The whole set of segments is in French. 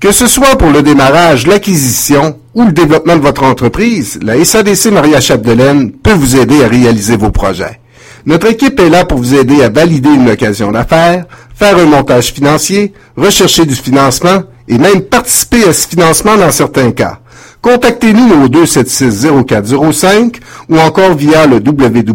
Que ce soit pour le démarrage, l'acquisition ou le développement de votre entreprise, la SADC Maria Chapdelaine peut vous aider à réaliser vos projets. Notre équipe est là pour vous aider à valider une occasion d'affaires, faire un montage financier, rechercher du financement et même participer à ce financement dans certains cas. Contactez-nous au 276-0405 ou encore via le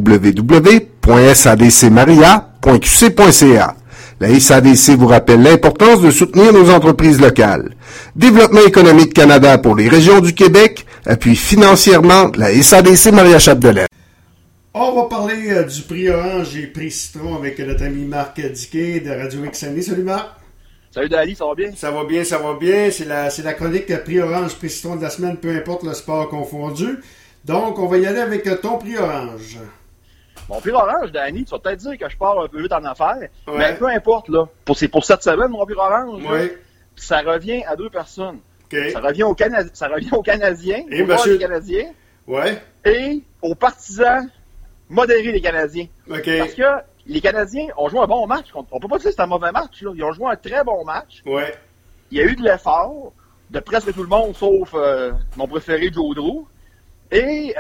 www.sadcmaria.qc.ca. La SADC vous rappelle l'importance de soutenir nos entreprises locales. Développement économique Canada pour les régions du Québec appuie financièrement la SADC Maria Chapdelaine. On va parler du prix Orange et prix Citron avec notre ami Marc Diquet de Radio X-Année. Salut Marc. Salut Dali, ça va bien? Ça va bien, ça va bien. C'est la chronique prix Orange, prix Citron de la semaine, peu importe le sport confondu. Donc, on va y aller avec ton prix Orange. Mon prix Orange, Dani, tu vas peut-être dire que je pars un peu vite en affaires, mais peu importe, là. Pour cette semaine, mon prix Orange, là, ça revient à deux personnes. Okay. Ça revient aux Canadiens, et aux Canadiens, et aux partisans modérés des Canadiens. Okay. Parce que les Canadiens ont joué un bon match. On peut pas dire que c'est un mauvais match, là. Ils ont joué un très bon match. Ouais. Il y a eu de l'effort de presque tout le monde, sauf mon préféré, Joe Drew. Et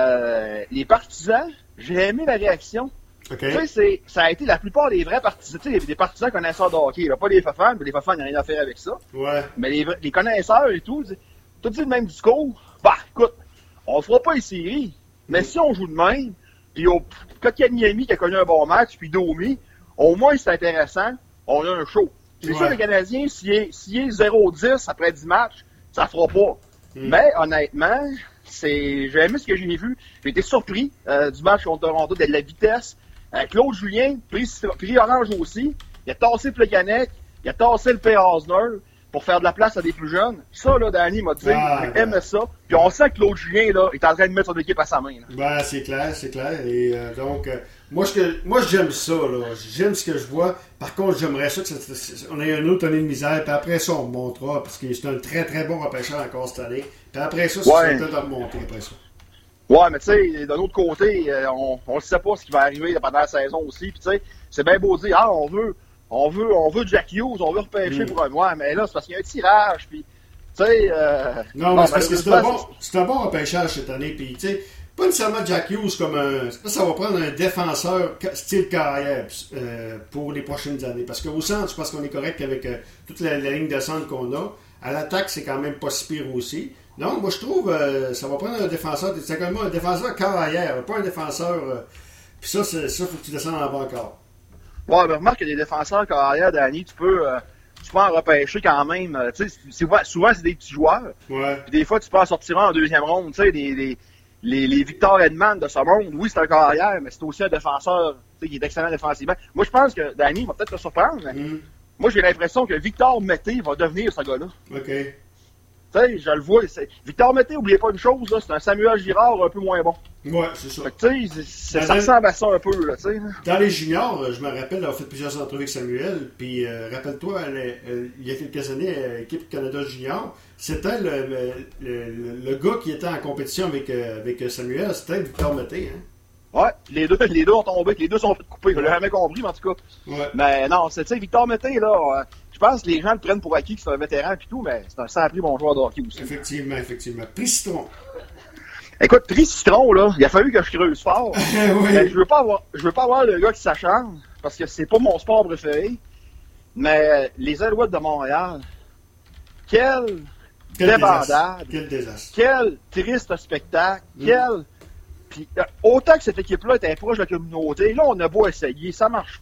les partisans, j'ai aimé la réaction. Okay. Tu sais, ça a été la plupart des vrais partisans, tu sais, des partisans connaisseurs de hockey, là, pas les fafans, mais les fafans, il n'y a rien à faire avec ça. Ouais. Mais les connaisseurs et tout dit le même discours. Bah, écoute, on ne fera pas les séries, mais si on joue de même, puis Kotkaniemi qui a connu un bon match, puis Domi, au moins c'est intéressant, on a un show. C'est sûr, les Canadiens, s'il est 0-10 après 10 matchs, ça fera pas. Mais honnêtement, j'ai aimé ce que j'ai vu. J'ai été surpris du match contre Toronto, de la vitesse. Claude Julien, prix Orange aussi. Il a tassé Plekanec, il a tassé le P. Osner pour faire de la place à des plus jeunes. Ça, là, Danny m'a dit, j'aime ça. Puis on sent que Claude Julien, là, est en train de mettre son équipe à sa main. Là. Ben, c'est clair. Et donc, moi, j'aime ça, là. J'aime ce que je vois. Par contre, j'aimerais ça qu'on ait une autre année de misère. Puis après ça, on remontera. Parce que c'est un très, très bon repêcheur encore cette année. Puis après ça, c'est peut-être de remonter après ça. Ouais, mais tu sais, d'un autre côté, on ne sait pas ce qui va arriver pendant la saison aussi. Puis tu sais, c'est bien beau de dire, on veut Jack Hughes, on veut repêcher pour un mois. Mais là, c'est parce qu'il y a un tirage. Puis, tu sais. Non, mais c'est parce que c'est un bon repêchage cette année. Puis, tu sais, pas nécessairement Jack Hughes comme un. Ça va prendre un défenseur style carrière pour les prochaines années. Parce qu'au centre, je pense qu'on est correct avec toute la ligne de centre qu'on a. À l'attaque, c'est quand même pas si pire aussi. Non, moi je trouve ça va prendre un défenseur, c'est quand même un défenseur carrière, pas un défenseur. Puis ça, faut que tu descendes en bas encore. Ouais, mais remarque que des défenseurs carrière, Danny, tu peux en repêcher quand même. Tu sais, souvent c'est des petits joueurs. Ouais. Puis des fois, tu peux en sortir un en deuxième ronde. Tu sais, les Victor Edman de ce monde, oui, c'est un carrière, mais c'est aussi un défenseur qui est excellent défensivement. Moi, je pense que Danny va peut-être te surprendre, mais moi, j'ai l'impression que Victor Mété va devenir ce gars-là. OK. Tu sais, je le vois. Victor Mété, n'oubliez pas une chose, là, c'est un Samuel Girard un peu moins bon. Ouais, c'est ça. Tu sais, ça ressemble à ça un peu, là, tu sais. Dans les juniors, je me rappelle d'avoir fait plusieurs entrevues avec Samuel, puis rappelle-toi, il y a quelques années, l'équipe Canada Junior, c'était le gars qui était en compétition avec Samuel, c'était Victor Mété, hein. Ouais, les deux ont tombé, les deux sont coupés. Je l'ai jamais compris, mais en tout cas. Ouais. Mais non, tu sais, Victor Mété, là, je pense que les gens le prennent pour acquis, que c'est un vétéran et tout, mais c'est un sacré bon joueur de hockey aussi. Effectivement. Prix Citron. Écoute, prix Citron, là, il a fallu que je creuse fort. Oui. Mais je veux pas avoir le gars qui s'acharne, parce que c'est pas mon sport préféré. Mais les Alouettes de Montréal, quelle débandade. Quel désastre. Quel triste spectacle. Puis, autant que cette équipe-là était proche de la communauté, là, on a beau essayer, ça marche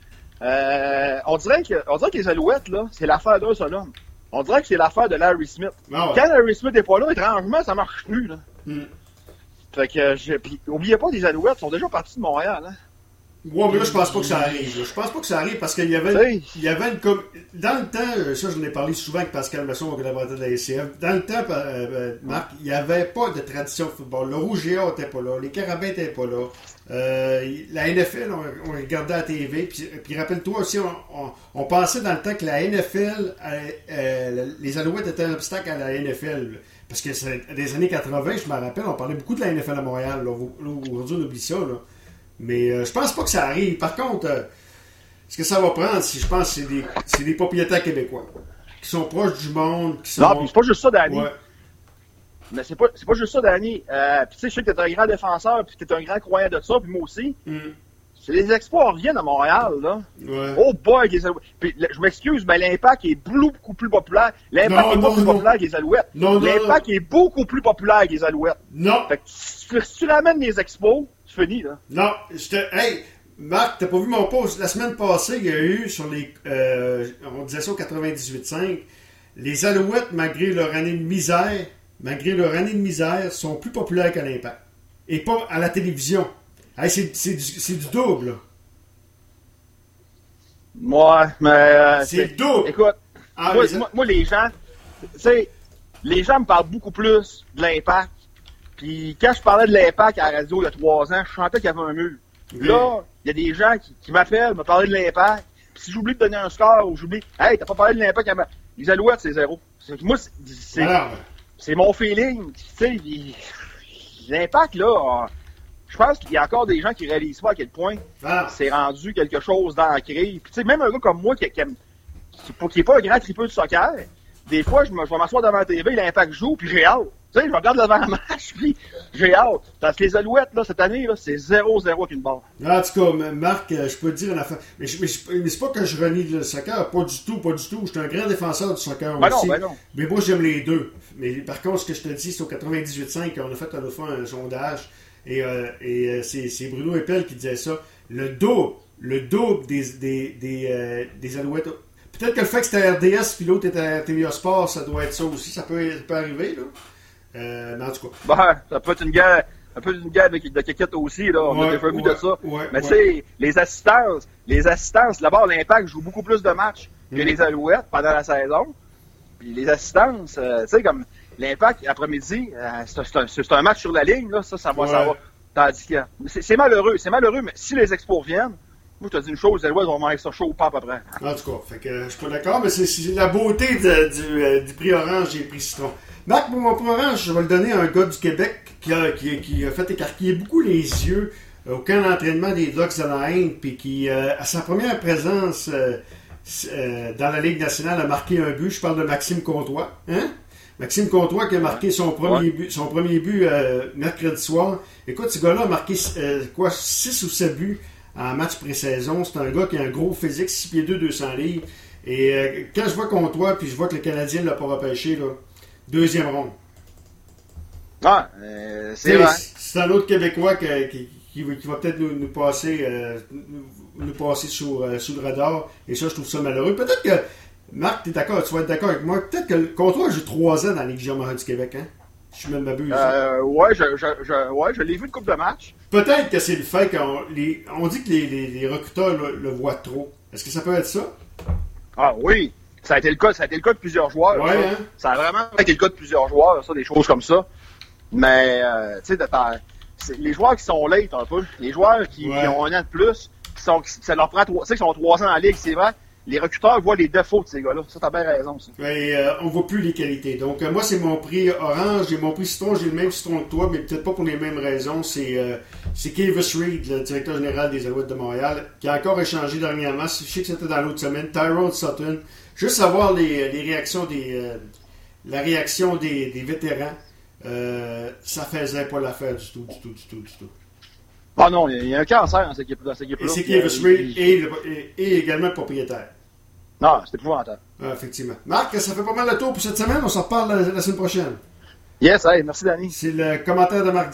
pas. On dirait que les Alouettes, là, c'est l'affaire d'un seul homme. On dirait que c'est l'affaire de Larry Smith. Ah ouais. Quand Larry Smith n'est pas là, étrangement, ça marche plus, là. Fait que, puis, oubliez pas, les Alouettes sont déjà partis de Montréal, hein. Ouais, mais là, je pense pas que ça arrive. Je pense pas que ça arrive parce qu'il y avait une dans le temps, ça, j'en ai parlé souvent avec Pascal Masson, mon collaborateur de la SCF. Dans le temps, Marc, il n'y avait pas de tradition de football. Le Rouge Géant n'était pas là, les Carabins n'étaient pas là. La NFL, on regardait à la TV. Puis rappelle-toi aussi, on pensait dans le temps que la NFL, les Alouettes étaient un obstacle à la NFL. Parce que c'est des années 80, je me rappelle, on parlait beaucoup de la NFL à Montréal. Là. Aujourd'hui, on oublie ça, là. Mais je pense pas que ça arrive. Par contre, ce que ça va prendre, je pense, c'est des propriétaires québécois. qui sont proches du monde, qui sont... Non, puis c'est pas juste ça, Danny. Ouais. Mais c'est pas juste ça, Danny. Puis tu sais, je sais que t'es un grand défenseur, puis t'es un grand croyant de ça, puis moi aussi. C'est les Expos reviennent à Montréal, là. Ouais. Oh boy, les Alouettes. Puis, je m'excuse, mais l'Impact est beaucoup plus populaire. L'Impact est pas plus populaire que les Alouettes. L'Impact est beaucoup plus populaire que les Alouettes. Non. Fait que si tu ramènes les Expos, tu finis, là. Non, hey, Marc, t'as pas vu mon post? La semaine passée, il y a eu sur les... on disait ça au 98.5. Les Alouettes, malgré leur année de misère, sont plus populaires que l'Impact. Et pas à la télévision. Hey, c'est du double, là. Ouais, mais... c'est le double. Écoute, Ah, moi, les gens... Tu sais, les gens me parlent beaucoup plus de l'Impact. Puis quand je parlais de l'Impact à la radio il y a 3 ans, je sentais qu'il y avait un mur. Là, il y a des gens qui m'appellent, me parler de l'Impact. Puis si j'oublie de donner un score ou j'oublie... Hey, t'as pas parlé de l'Impact à les Alouettes, c'est 0. Moi, c'est mon feeling. Tu sais, l'Impact, là... Je pense qu'il y a encore des gens qui réalisent pas à quel point c'est rendu quelque chose d'ancré. Puis tu sais, même un gars comme moi qui est pas un grand tripeux de soccer, des fois, je vais m'asseoir devant la TV, l'Impact joue, puis j'ai hâte. Tu sais, je regarde devant la match, puis j'ai hâte. Parce que les Alouettes, là, cette année, là, c'est 0-0 avec une barre. En tout cas, Marc, je peux te dire une affaire. Mais c'est pas que je renie le soccer, pas du tout. Je suis un grand défenseur du soccer aussi. Non. Mais moi, j'aime les deux. Mais par contre, ce que je te dis, c'est au 98.5 qu'on a fait une fois un sondage. Et c'est Bruno Eppel qui disait ça. Le double des Alouettes. Peut-être que le fait que c'était RDS puis l'autre était à TVA Sport, ça doit être ça aussi. Ça peut arriver, là. Mais en tout cas. Ben, ça peut être une guerre de caquette aussi, là. On a déjà vu de ça. Mais tu sais, les assistances, d'abord, l'Impact joue beaucoup plus de matchs que les Alouettes pendant la saison. Puis les assistances, tu sais, comme l'Impact, après-midi, c'est un match sur la ligne, là, ça va. Tandis que c'est malheureux, mais si les Expos reviennent, moi, je te dis une chose, les Alouettes vont manger ça chaud au pape après. En tout cas, fait que je suis pas d'accord, mais c'est la beauté du prix orange et du prix citron. Marc, pour mon prix orange, je vais le donner à un gars du Québec qui a fait écarquiller beaucoup les yeux au camp d'entraînement des Ducks de la Haine, puis qui, à sa première présence dans la Ligue nationale, a marqué un but. Je parle de Maxime Comtois. Hein? Maxime Comtois qui a marqué son premier but mercredi soir. Écoute, ce gars-là a marqué 6 ou 7 buts en match pré-saison. C'est un gars qui a un gros physique, 6 pieds 2, 200 livres. Et quand je vois Comtois, puis je vois que le Canadien ne l'a pas repêché, là, deuxième ronde. C'est vrai. C'est un autre Québécois qui va peut-être nous passer sous le radar. Et ça, je trouve ça malheureux. Peut-être que, Marc, tu vas être d'accord avec moi. Peut-être que Comtois joue 3 ans dans la Ligue junior du Québec, hein? Je suis même m'abuse. Ouais, je l'ai vu une couple de matchs. Peut-être que c'est le fait qu'on dit que les recruteurs le voient trop. Est-ce que ça peut être ça? Ah oui, ça a été le cas de plusieurs joueurs. Ouais, hein? Ça a vraiment été le cas de plusieurs joueurs, ça, des choses comme ça. Mais, tu sais, les joueurs qui sont late un peu, les joueurs qui ont 1 an de plus, ça leur prend 3, tu sais, qui sont 3 ans en ligue, c'est vrai. Les recruteurs voient les défauts de ces gars-là. Ça, t'as bien raison, ça. On voit plus les qualités. Donc, moi, c'est mon prix orange. J'ai mon prix citron. J'ai le même citron que toi, mais peut-être pas pour les mêmes raisons. C'est Kavis Reed, le directeur général des Alouettes de Montréal, qui a encore échangé dernièrement. Je sais que c'était dans l'autre semaine. Tyrone Sutton. Juste savoir les réactions la réaction des vétérans. Ça faisait pas l'affaire du tout. Ah non, il y a un cancer dans cette équipe-là. Et c'est Kavis Reed et également le propriétaire. Non, c'est épouvantable. Effectivement. Marc, ça fait pas mal le tour pour cette semaine. On s'en reparle la semaine prochaine. Yes, hey, merci Danny. C'est le commentaire de Marc